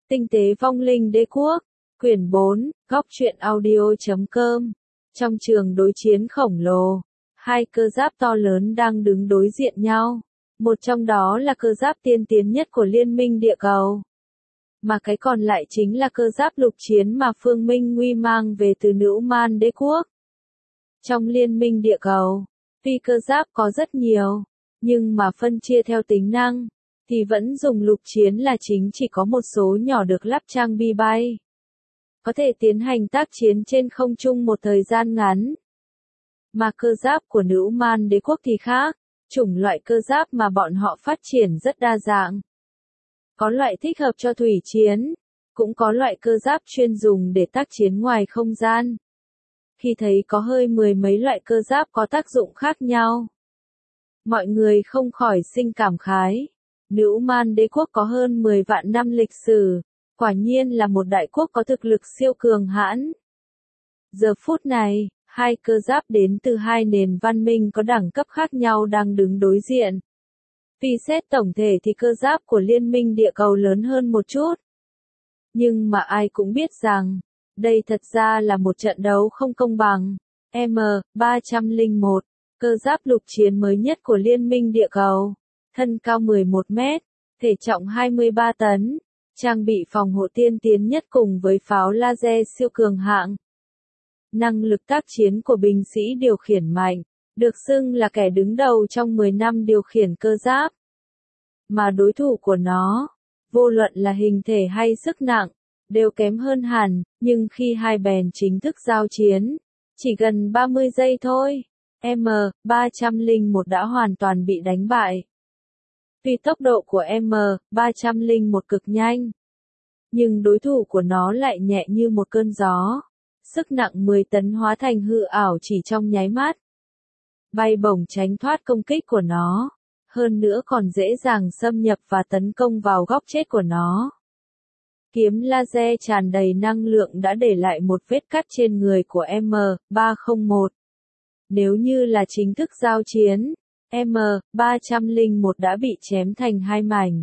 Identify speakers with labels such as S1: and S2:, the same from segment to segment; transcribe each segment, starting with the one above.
S1: Tinh tế vong linh đế quốc, quyển 4, góc truyện audio.com. Trong trường đối chiến khổng lồ, hai cơ giáp to lớn đang đứng đối diện nhau. Một trong đó là cơ giáp tiên tiến nhất của Liên minh địa cầu. Mà cái còn lại chính là cơ giáp lục chiến mà Phương Minh Nguy mang về từ Nữ Man đế quốc. Trong Liên minh địa cầu, tuy cơ giáp có rất nhiều, nhưng mà phân chia theo tính năng, thì vẫn dùng lục chiến là chính, chỉ có một số nhỏ được lắp trang bị bay. Có thể tiến hành tác chiến trên không trung một thời gian ngắn. Mà cơ giáp của Nữ Man đế quốc thì khác, chủng loại cơ giáp mà bọn họ phát triển rất đa dạng. Có loại thích hợp cho thủy chiến, cũng có loại cơ giáp chuyên dùng để tác chiến ngoài không gian. Khi thấy có hơi mười mấy loại cơ giáp có tác dụng khác nhau, mọi người không khỏi sinh cảm khái. Nữ Man đế quốc có hơn 10 vạn năm lịch sử, quả nhiên là một đại quốc có thực lực siêu cường hãn. Giờ phút này, hai cơ giáp đến từ hai nền văn minh có đẳng cấp khác nhau đang đứng đối diện. Vì xét tổng thể thì cơ giáp của Liên minh địa cầu lớn hơn một chút. Nhưng mà ai cũng biết rằng, đây thật ra là một trận đấu không công bằng. M301, cơ giáp lục chiến mới nhất của Liên minh địa cầu. Thân cao 11 mét, thể trọng 23 tấn, trang bị phòng hộ tiên tiến nhất cùng với pháo laser siêu cường hạng. Năng lực tác chiến của binh sĩ điều khiển mạnh, được xưng là kẻ đứng đầu trong 10 năm điều khiển cơ giáp. Mà đối thủ của nó, vô luận là hình thể hay sức nặng, đều kém hơn hẳn, nhưng khi hai bèn chính thức giao chiến, chỉ gần 30 giây thôi, M301 đã hoàn toàn bị đánh bại. Tuy tốc độ của M301 cực nhanh, nhưng đối thủ của nó lại nhẹ như một cơn gió. Sức nặng 10 tấn hóa thành hư ảo chỉ trong nháy mắt. Bay bổng tránh thoát công kích của nó, hơn nữa còn dễ dàng xâm nhập và tấn công vào góc chết của nó. Kiếm laser tràn đầy năng lượng đã để lại một vết cắt trên người của M301. Nếu như là chính thức giao chiến, M301 đã bị chém thành hai mảnh.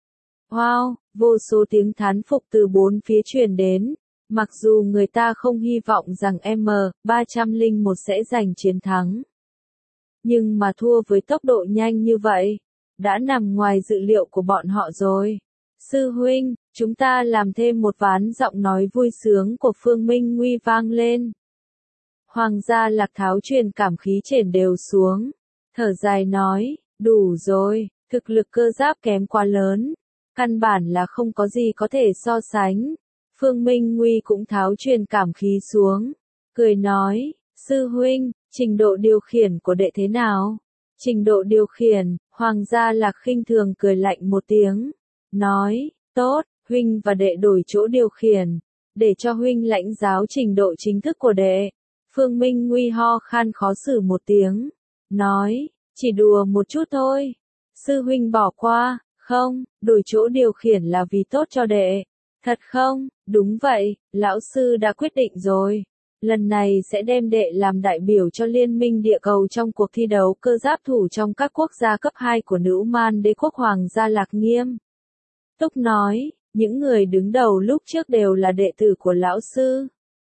S1: Wow, vô số tiếng thán phục từ bốn phía truyền đến. Mặc dù người ta không hy vọng rằng M301 sẽ giành chiến thắng, nhưng mà thua với tốc độ nhanh như vậy, đã nằm ngoài dự liệu của bọn họ rồi. Sư huynh, chúng ta làm thêm một ván. Giọng nói vui sướng của Phương Minh Nguy vang lên. Hoàng gia Lạc Tháo truyền cảm khí chèn đều xuống, thở dài nói, đủ rồi, thực lực cơ giáp kém quá lớn, căn bản là không có gì có thể so sánh. Phương Minh Nguy cũng tháo truyền cảm khí xuống, cười nói, sư huynh, trình độ điều khiển của đệ thế nào? Trình độ điều khiển, Hoàng gia Lạc khinh thường cười lạnh một tiếng, nói, tốt, huynh và đệ đổi chỗ điều khiển, để cho huynh lãnh giáo trình độ chính thức của đệ. Phương Minh Nguy ho khan khó xử một tiếng, nói, chỉ đùa một chút thôi. Sư huynh bỏ qua, không, đổi chỗ điều khiển là vì tốt cho đệ. Thật không? Đúng vậy, lão sư đã quyết định rồi. Lần này sẽ đem đệ làm đại biểu cho Liên minh địa cầu trong cuộc thi đấu cơ giáp thủ trong các quốc gia cấp 2 của Nữ Man đế quốc. Hoàng gia Lạc nghiêm túc nói, những người đứng đầu lúc trước đều là đệ tử của lão sư.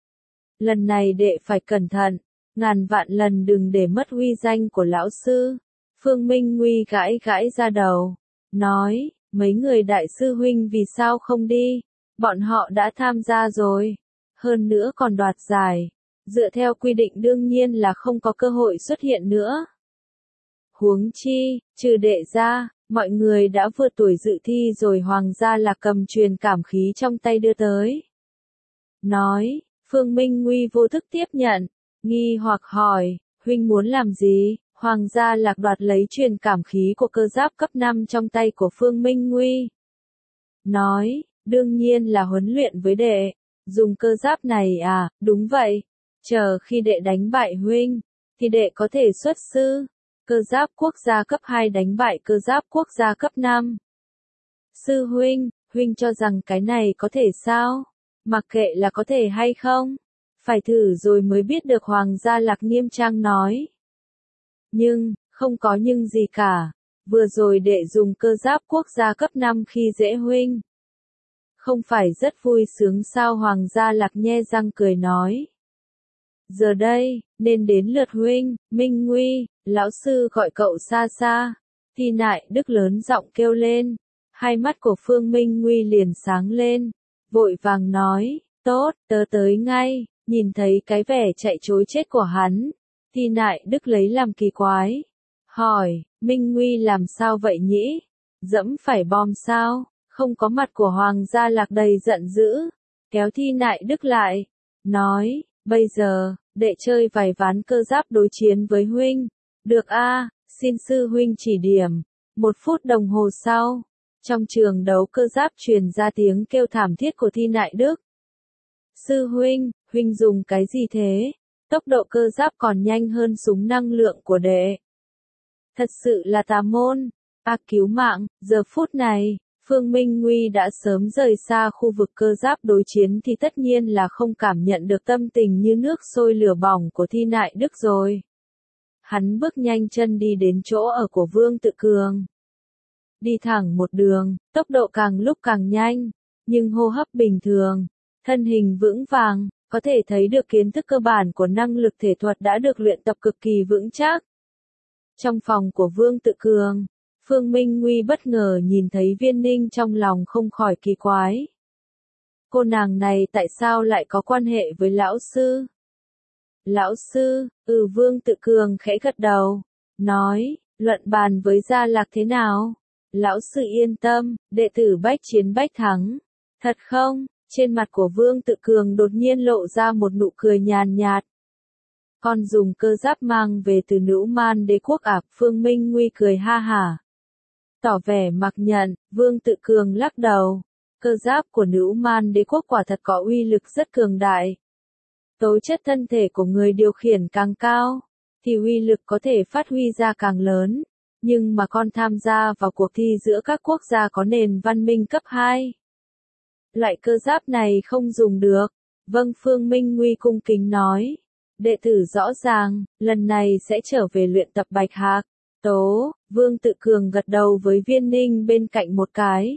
S1: Lần này đệ phải cẩn thận, ngàn vạn lần đừng để mất uy danh của lão sư. Phương Minh Nguy gãi gãi ra đầu, nói, mấy người đại sư huynh vì sao không đi? Bọn họ đã tham gia rồi, hơn nữa còn đoạt giải. Dựa theo quy định đương nhiên là không có cơ hội xuất hiện nữa. Huống chi, trừ đệ ra, mọi người đã vượt tuổi dự thi rồi. Hoàng gia Lạc cầm truyền cảm khí trong tay đưa tới. Nói, Phương Minh Nguy vô thức tiếp nhận, nghi hoặc hỏi, huynh muốn làm gì? Hoàng gia Lạc đoạt lấy truyền cảm khí của cơ giáp cấp 5 trong tay của Phương Minh Nguy. Nói, đương nhiên là huấn luyện với đệ. Dùng cơ giáp này à? Đúng vậy. Chờ khi đệ đánh bại huynh, thì đệ có thể xuất sư. Cơ giáp quốc gia cấp 2 đánh bại cơ giáp quốc gia cấp 5. Sư huynh, huynh cho rằng cái này có thể sao? Mặc kệ là có thể hay không, phải thử rồi mới biết được. Hoàng gia Lạc nghiêm trang nói. Nhưng, không có nhưng gì cả. Vừa rồi đệ dùng cơ giáp quốc gia cấp 5 khi dễ huynh. Không phải rất vui sướng sao? Hoàng Gia Lạc nhe răng cười nói. Giờ đây, nên đến lượt huynh, Minh Nguy, lão sư gọi cậu xa xa. Thi Nại Đức lớn giọng kêu lên. Hai mắt của Phương Minh Nguy liền sáng lên, vội vàng nói, tốt, tớ tới ngay. Nhìn thấy cái vẻ chạy trối chết của hắn, Thi Nại Đức lấy làm kỳ quái. Hỏi, Minh Nguy làm sao vậy nhỉ? Dẫm phải bom sao? Không có mặt của Hoàng Gia Lạc đầy giận dữ, kéo Thi Nại Đức lại, nói, bây giờ, đệ chơi vài ván cơ giáp đối chiến với huynh. Được a, xin sư huynh chỉ điểm. 1 phút đồng hồ sau, trong trường đấu cơ giáp truyền ra tiếng kêu thảm thiết của Thi Nại Đức. Sư huynh, huynh dùng cái gì thế? Tốc độ cơ giáp còn nhanh hơn súng năng lượng của đệ. Thật sự là tà môn. Cứu mạng, giờ phút này, Phương Minh Nguy đã sớm rời xa khu vực cơ giáp đối chiến thì tất nhiên là không cảm nhận được tâm tình như nước sôi lửa bỏng của Thi Nại Đức rồi. Hắn bước nhanh chân đi đến chỗ ở của Vương Tự Cường. Đi thẳng một đường, tốc độ càng lúc càng nhanh, nhưng hô hấp bình thường, thân hình vững vàng, có thể thấy được kiến thức cơ bản của năng lực thể thuật đã được luyện tập cực kỳ vững chắc. Trong phòng của Vương Tự Cường, Phương Minh Nguy bất ngờ nhìn thấy Viên Ninh, trong lòng không khỏi kỳ quái. Cô nàng này tại sao lại có quan hệ với lão sư? Lão sư, Vương Tự Cường khẽ gật đầu, nói, luận bàn với Gia Lạc thế nào? Lão sư yên tâm, đệ tử bách chiến bách thắng. Thật không? Trên mặt của Vương Tự Cường đột nhiên lộ ra một nụ cười nhàn nhạt. Con dùng cơ giáp mang về từ Nữ Man Đế quốc à? Phương Minh Nguy cười ha hả. Tỏ vẻ mặc nhận, Vương Tự Cường lắc đầu. Cơ giáp của Nữ Man Đế quốc quả thật có uy lực rất cường đại. Tố chất thân thể của người điều khiển càng cao, thì uy lực có thể phát huy ra càng lớn. Nhưng mà con tham gia vào cuộc thi giữa các quốc gia có nền văn minh cấp 2. Loại cơ giáp này không dùng được. Vâng, Phương Minh Nguy cung kính nói. Đệ tử rõ ràng, lần này sẽ trở về luyện tập Bạch Hạc. Tố, Vương Tự Cường gật đầu với Viên Ninh bên cạnh một cái.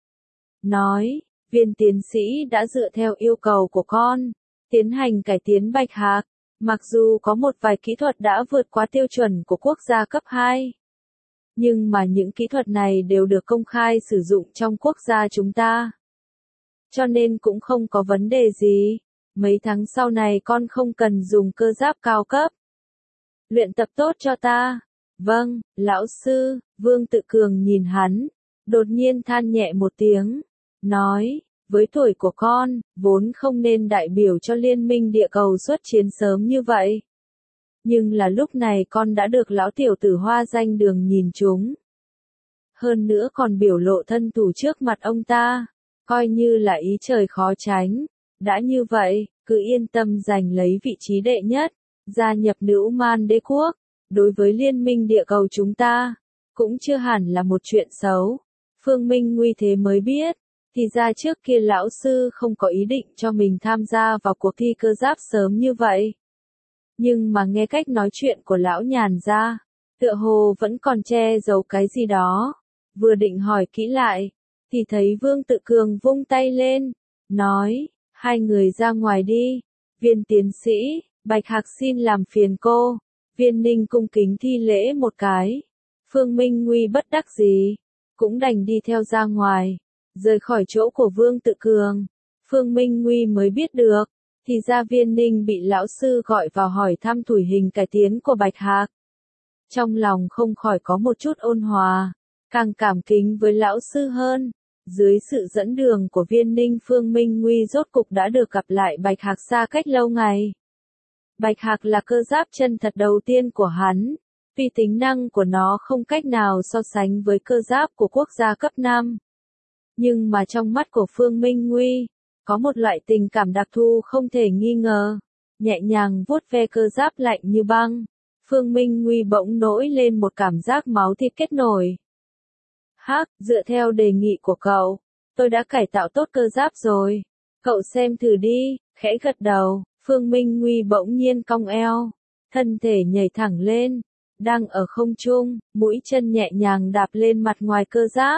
S1: Nói, Viên tiến sĩ đã dựa theo yêu cầu của con, tiến hành cải tiến Bạch Hạc. Mặc dù có một vài kỹ thuật đã vượt quá tiêu chuẩn của quốc gia cấp 2. Nhưng mà những kỹ thuật này đều được công khai sử dụng trong quốc gia chúng ta. Cho nên cũng không có vấn đề gì. Mấy tháng sau này con không cần dùng cơ giáp cao cấp. Luyện tập tốt cho ta. Vâng, lão sư. Vương Tự Cường nhìn hắn, đột nhiên than nhẹ một tiếng, nói, với tuổi của con, vốn không nên đại biểu cho Liên minh địa cầu xuất chiến sớm như vậy. Nhưng là lúc này con đã được lão tiểu tử Hoa Danh Đường nhìn trúng. Hơn nữa còn biểu lộ thân thủ trước mặt ông ta, coi như là ý trời khó tránh. Đã như vậy, cứ yên tâm giành lấy vị trí đệ nhất, gia nhập Nữ Man Đế quốc, đối với Liên minh địa cầu chúng ta, cũng chưa hẳn là một chuyện xấu. Phương Minh Nguy thế mới biết, thì ra trước kia lão sư không có ý định cho mình tham gia vào cuộc thi cơ giáp sớm như vậy. Nhưng mà nghe cách nói chuyện của lão nhàn ra, tựa hồ vẫn còn che giấu cái gì đó. Vừa định hỏi kỹ lại, thì thấy Vương Tự Cường vung tay lên, nói, hai người ra ngoài đi. Viên tiến sĩ, Bạch Hạc xin làm phiền cô. Viên Ninh cung kính thi lễ một cái. Phương Minh Nguy bất đắc dĩ, cũng đành đi theo ra ngoài, rời khỏi chỗ của Vương Tự Cường. Phương Minh Nguy mới biết được, thì ra Viên Ninh bị lão sư gọi vào hỏi thăm thủi hình cải tiến của Bạch Hạc. Trong lòng không khỏi có một chút ôn hòa, càng cảm kính với lão sư hơn. Dưới sự dẫn đường của Viên Ninh, Phương Minh Nguy rốt cục đã được gặp lại Bạch Hạc xa cách lâu ngày. Bạch Hạc là cơ giáp chân thật đầu tiên của hắn, vì tính năng của nó không cách nào so sánh với cơ giáp của quốc gia cấp 5. Nhưng mà trong mắt của Phương Minh Nguy, có một loại tình cảm đặc thù không thể nghi ngờ. Nhẹ nhàng vuốt ve cơ giáp lạnh như băng, Phương Minh Nguy bỗng nổi lên một cảm giác máu thịt kết nổi. Hắc, dựa theo đề nghị của cậu, tôi đã cải tạo tốt cơ giáp rồi. Cậu xem thử đi. Khẽ gật đầu, Phương Minh Nguy bỗng nhiên cong eo, thân thể nhảy thẳng lên, đang ở không trung, mũi chân nhẹ nhàng đạp lên mặt ngoài cơ giáp,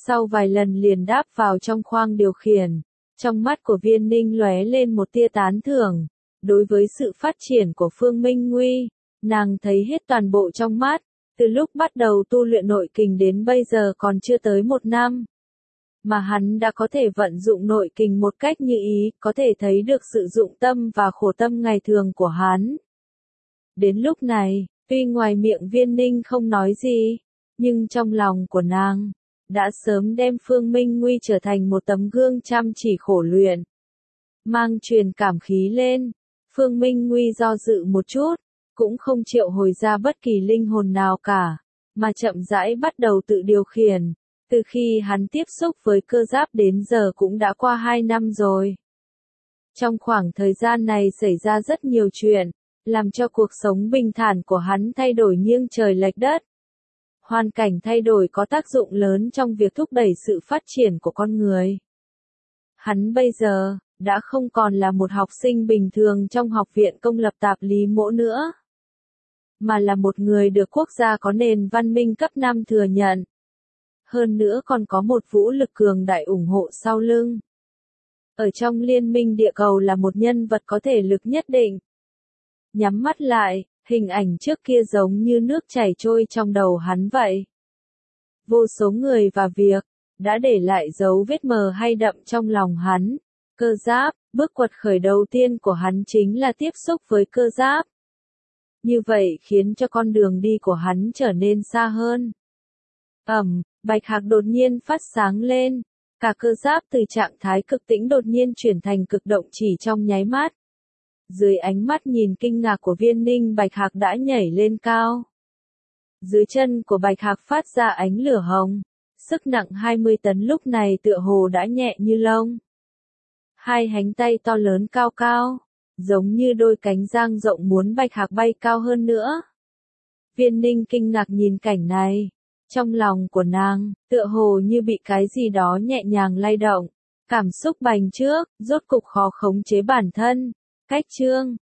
S1: Sau vài lần liền đáp vào trong khoang điều khiển, trong mắt của Viên Ninh lóe lên một tia tán thưởng. Đối với sự phát triển của Phương Minh Nguy, nàng thấy hết toàn bộ trong mắt, từ lúc bắt đầu tu luyện nội kình đến bây giờ còn chưa tới 1 năm. Mà hắn đã có thể vận dụng nội kình một cách như ý, có thể thấy được sự dụng tâm và khổ tâm ngày thường của hắn. Đến lúc này, tuy ngoài miệng Viên Ninh không nói gì, nhưng trong lòng của nàng, đã sớm đem Phương Minh Nguy trở thành một tấm gương chăm chỉ khổ luyện. Mang truyền cảm khí lên, Phương Minh Nguy do dự một chút, cũng không triệu hồi ra bất kỳ linh hồn nào cả, mà chậm rãi bắt đầu tự điều khiển. Từ khi hắn tiếp xúc với cơ giáp đến giờ cũng đã qua 2 năm rồi. Trong khoảng thời gian này xảy ra rất nhiều chuyện, làm cho cuộc sống bình thản của hắn thay đổi nghiêng trời lệch đất. Hoàn cảnh thay đổi có tác dụng lớn trong việc thúc đẩy sự phát triển của con người. Hắn bây giờ, đã không còn là một học sinh bình thường trong học viện công lập Tạp Lý Mỗ nữa, mà là một người được quốc gia có nền văn minh cấp 5 thừa nhận. Hơn nữa còn có một vũ lực cường đại ủng hộ sau lưng. Ở trong liên minh địa cầu là một nhân vật có thể lực nhất định. Nhắm mắt lại, hình ảnh trước kia giống như nước chảy trôi trong đầu hắn vậy. Vô số người và việc, đã để lại dấu vết mờ hay đậm trong lòng hắn. Cơ giáp, bước quật khởi đầu tiên của hắn chính là tiếp xúc với cơ giáp. Như vậy khiến cho con đường đi của hắn trở nên xa hơn. Bạch hạc đột nhiên phát sáng lên, cả cơ giáp từ trạng thái cực tĩnh đột nhiên chuyển thành cực động chỉ trong nháy mắt. Dưới ánh mắt nhìn kinh ngạc của Viên Ninh, bạch hạc đã nhảy lên cao. Dưới chân của bạch hạc phát ra ánh lửa hồng, sức nặng 20 tấn lúc này tựa hồ đã nhẹ như lông. Hai cánh tay to lớn cao cao, giống như đôi cánh dang rộng muốn bạch hạc bay cao hơn nữa. Viên Ninh kinh ngạc nhìn cảnh này. Trong lòng của nàng, tựa hồ như bị cái gì đó nhẹ nhàng lay động. Cảm xúc bành trước, rốt cục khó khống chế bản thân. Cách chương